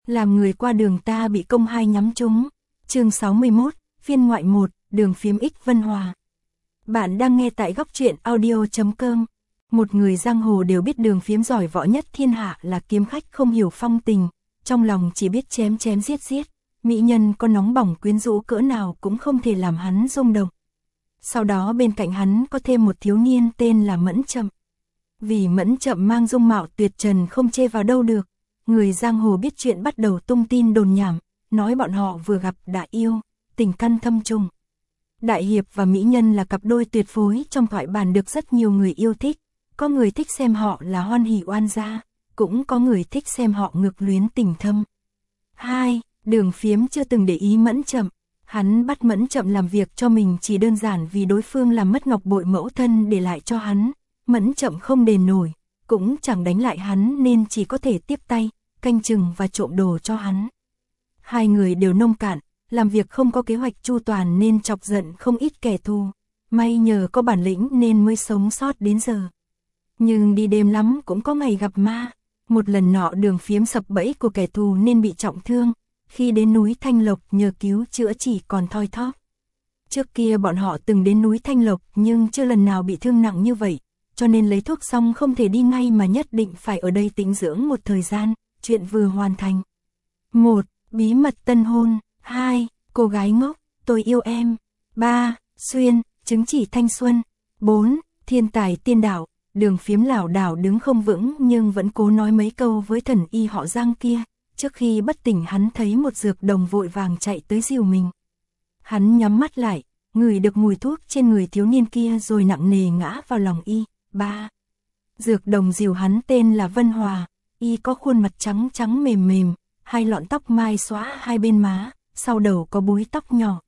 Làm người qua đường ta bị công hai nhắm trúng. Chương 61, phiên ngoại 1, Đường Phím X Vân Hòa. Bạn đang nghe tại góc truyện audio.com. Một người giang hồ đều biết Đường Phím giỏi võ nhất thiên hạ là kiếm khách không hiểu phong tình, trong lòng chỉ biết chém chém giết giết, mỹ nhân có nóng bỏng quyến rũ cỡ nào cũng không thể làm hắn rung động. Sau đó bên cạnh hắn có thêm một thiếu niên tên là Mẫn Chậm. Vì Mẫn Chậm mang dung mạo tuyệt trần không chê vào đâu được, người giang hồ biết chuyện bắt đầu tung tin đồn nhảm, nói bọn họ vừa gặp đã yêu, tình căn thâm trùng. Đại hiệp và mỹ nhân là cặp đôi tuyệt phối trong thoại bản được rất nhiều người yêu thích, có người thích xem họ là hoan hỉ oan gia, cũng có người thích xem họ ngược luyến tình thâm. 2. Đường Phím chưa từng để ý Mẫn Chậm, hắn bắt Mẫn Chậm làm việc cho mình chỉ đơn giản vì đối phương làm mất ngọc bội mẫu thân để lại cho hắn, Mẫn Chậm không đền nổi, cũng chẳng đánh lại hắn nên chỉ có thể tiếp tay, canh chừng và trộm đồ cho hắn. Hai người đều nông cạn, làm việc không có kế hoạch chu toàn nên chọc giận không ít kẻ thù, may nhờ có bản lĩnh nên mới sống sót đến giờ. Nhưng đi đêm lắm cũng có ngày gặp ma, một lần nọ Đường Phím sập bẫy của kẻ thù nên bị trọng thương, khi đến núi Thanh Lộc nhờ cứu chữa chỉ còn thoi thóp. Trước kia bọn họ từng đến núi Thanh Lộc nhưng chưa lần nào bị thương nặng như vậy, cho nên lấy thuốc xong không thể đi ngay mà nhất định phải ở đây tĩnh dưỡng một thời gian, chuyện vừa hoàn thành. 1. Bí mật tân hôn. 2. Cô gái ngốc, tôi yêu em. 3. Xuyên, chứng chỉ thanh xuân. 4. Thiên tài tiên đạo. Đường Phím lảo đảo đứng không vững nhưng vẫn cố nói mấy câu với thần y họ Giang kia. Trước khi bất tỉnh hắn thấy một dược đồng vội vàng chạy tới dìu mình. Hắn nhắm mắt lại, ngửi được mùi thuốc trên người thiếu niên kia rồi nặng nề ngã vào lòng y. 3. Dược đồng dìu hắn tên là Vân Hòa, y có khuôn mặt trắng trắng mềm mềm, hai lọn tóc mai xóa hai bên má, sau đầu có búi tóc nhỏ.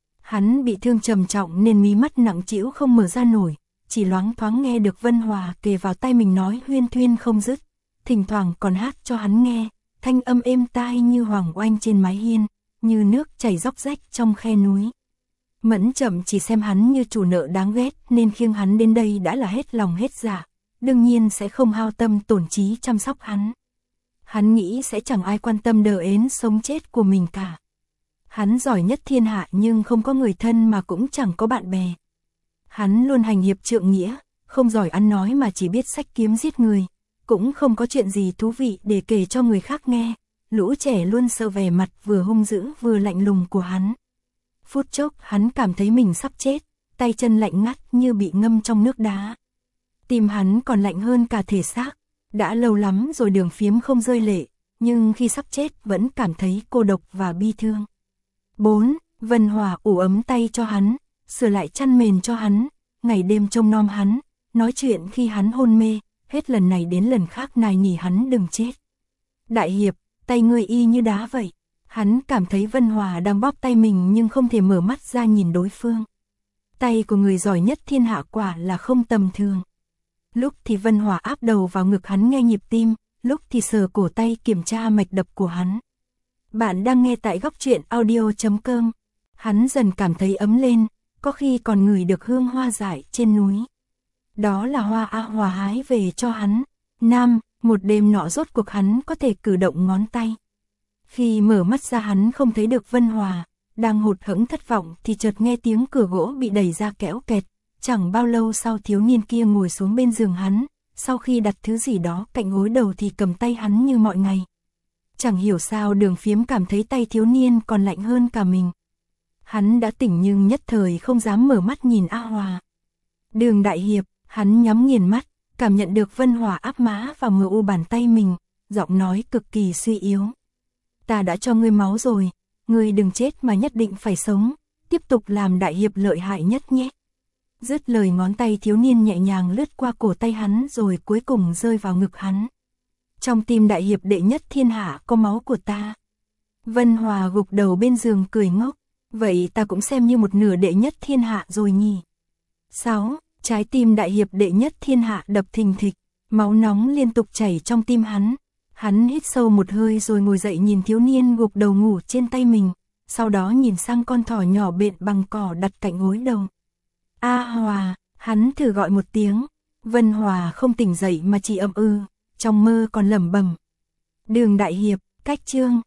Hắn bị thương trầm trọng nên mí mắt nặng trĩu không mở ra nổi, chỉ loáng thoáng nghe được Vân Hòa kề vào tai mình nói huyên thuyên không dứt, thỉnh thoảng còn hát cho hắn nghe, thanh âm êm tai như hoàng oanh trên mái hiên, như nước chảy róc rách trong khe núi. Mẫn Chậm chỉ xem hắn như chủ nợ đáng ghét nên khiêng hắn đến đây đã là hết lòng hết dạ, đương nhiên sẽ không hao tâm tổn trí chăm sóc hắn. Hắn nghĩ sẽ chẳng ai quan tâm đờ ến sống chết của mình cả. Hắn giỏi nhất thiên hạ nhưng không có người thân mà cũng chẳng có bạn bè. Hắn luôn hành hiệp trượng nghĩa, không giỏi ăn nói mà chỉ biết xách kiếm giết người, cũng không có chuyện gì thú vị để kể cho người khác nghe. Lũ trẻ luôn sợ vẻ mặt vừa hung dữ vừa lạnh lùng của hắn. Phút chốc hắn cảm thấy mình sắp chết, tay chân lạnh ngắt như bị ngâm trong nước đá. Tim hắn còn lạnh hơn cả thể xác. Đã lâu lắm rồi Đường Phím không rơi lệ, nhưng khi sắp chết vẫn cảm thấy cô độc và bi thương. 4. Vân Hòa ủ ấm tay cho hắn, sửa lại chăn mền cho hắn, ngày đêm trông nom hắn, nói chuyện khi hắn hôn mê, hết lần này đến lần khác nài nỉ hắn đừng chết. Đại hiệp, tay ngươi y như đá vậy. Hắn cảm thấy Vân Hòa đang bóp tay mình nhưng không thể mở mắt ra nhìn đối phương. Tay của người giỏi nhất thiên hạ quả là không tầm thường. Lúc thì Vân Hòa áp đầu vào ngực hắn nghe nhịp tim, lúc thì sờ cổ tay kiểm tra mạch đập của hắn. Bạn đang nghe tại góc truyện audio.com. Hắn dần cảm thấy ấm lên, có khi còn ngửi được hương hoa dại trên núi. Đó là hoa A Hòa hái về cho hắn. Nam, một đêm nọ rốt cuộc hắn có thể cử động ngón tay. Khi mở mắt ra hắn không thấy được Vân Hòa, đang hụt hẫng thất vọng thì chợt nghe tiếng cửa gỗ bị đẩy ra kéo kẹt. Chẳng bao lâu sau thiếu niên kia ngồi xuống bên giường hắn, sau khi đặt thứ gì đó cạnh gối đầu thì cầm tay hắn như mọi ngày. Chẳng hiểu sao Đường Phím cảm thấy tay thiếu niên còn lạnh hơn cả mình. Hắn đã tỉnh nhưng nhất thời không dám mở mắt nhìn A Hòa. Đường đại hiệp, hắn nhắm nghiền mắt, cảm nhận được Vân Hòa áp má vào mờ u bàn tay mình, giọng nói cực kỳ suy yếu. Ta đã cho ngươi máu rồi, ngươi đừng chết mà nhất định phải sống, tiếp tục làm đại hiệp lợi hại nhất nhé. Dứt lời ngón tay thiếu niên nhẹ nhàng lướt qua cổ tay hắn rồi cuối cùng rơi vào ngực hắn. Trong tim đại hiệp đệ nhất thiên hạ có máu của ta. Vân Hòa gục đầu bên giường cười ngốc, vậy ta cũng xem như một nửa đệ nhất thiên hạ rồi nhỉ. 6. Trái tim đại hiệp đệ nhất thiên hạ đập thình thịch, máu nóng liên tục chảy trong tim hắn. Hắn hít sâu một hơi rồi ngồi dậy nhìn thiếu niên gục đầu ngủ trên tay mình, sau đó nhìn sang con thỏ nhỏ bện bằng cỏ đặt cạnh gối đầu. A Hòa, hắn thử gọi một tiếng, Vân Hòa không tỉnh dậy mà chỉ ậm trong mơ còn lẩm bẩm. Đường đại hiệp, cách chương.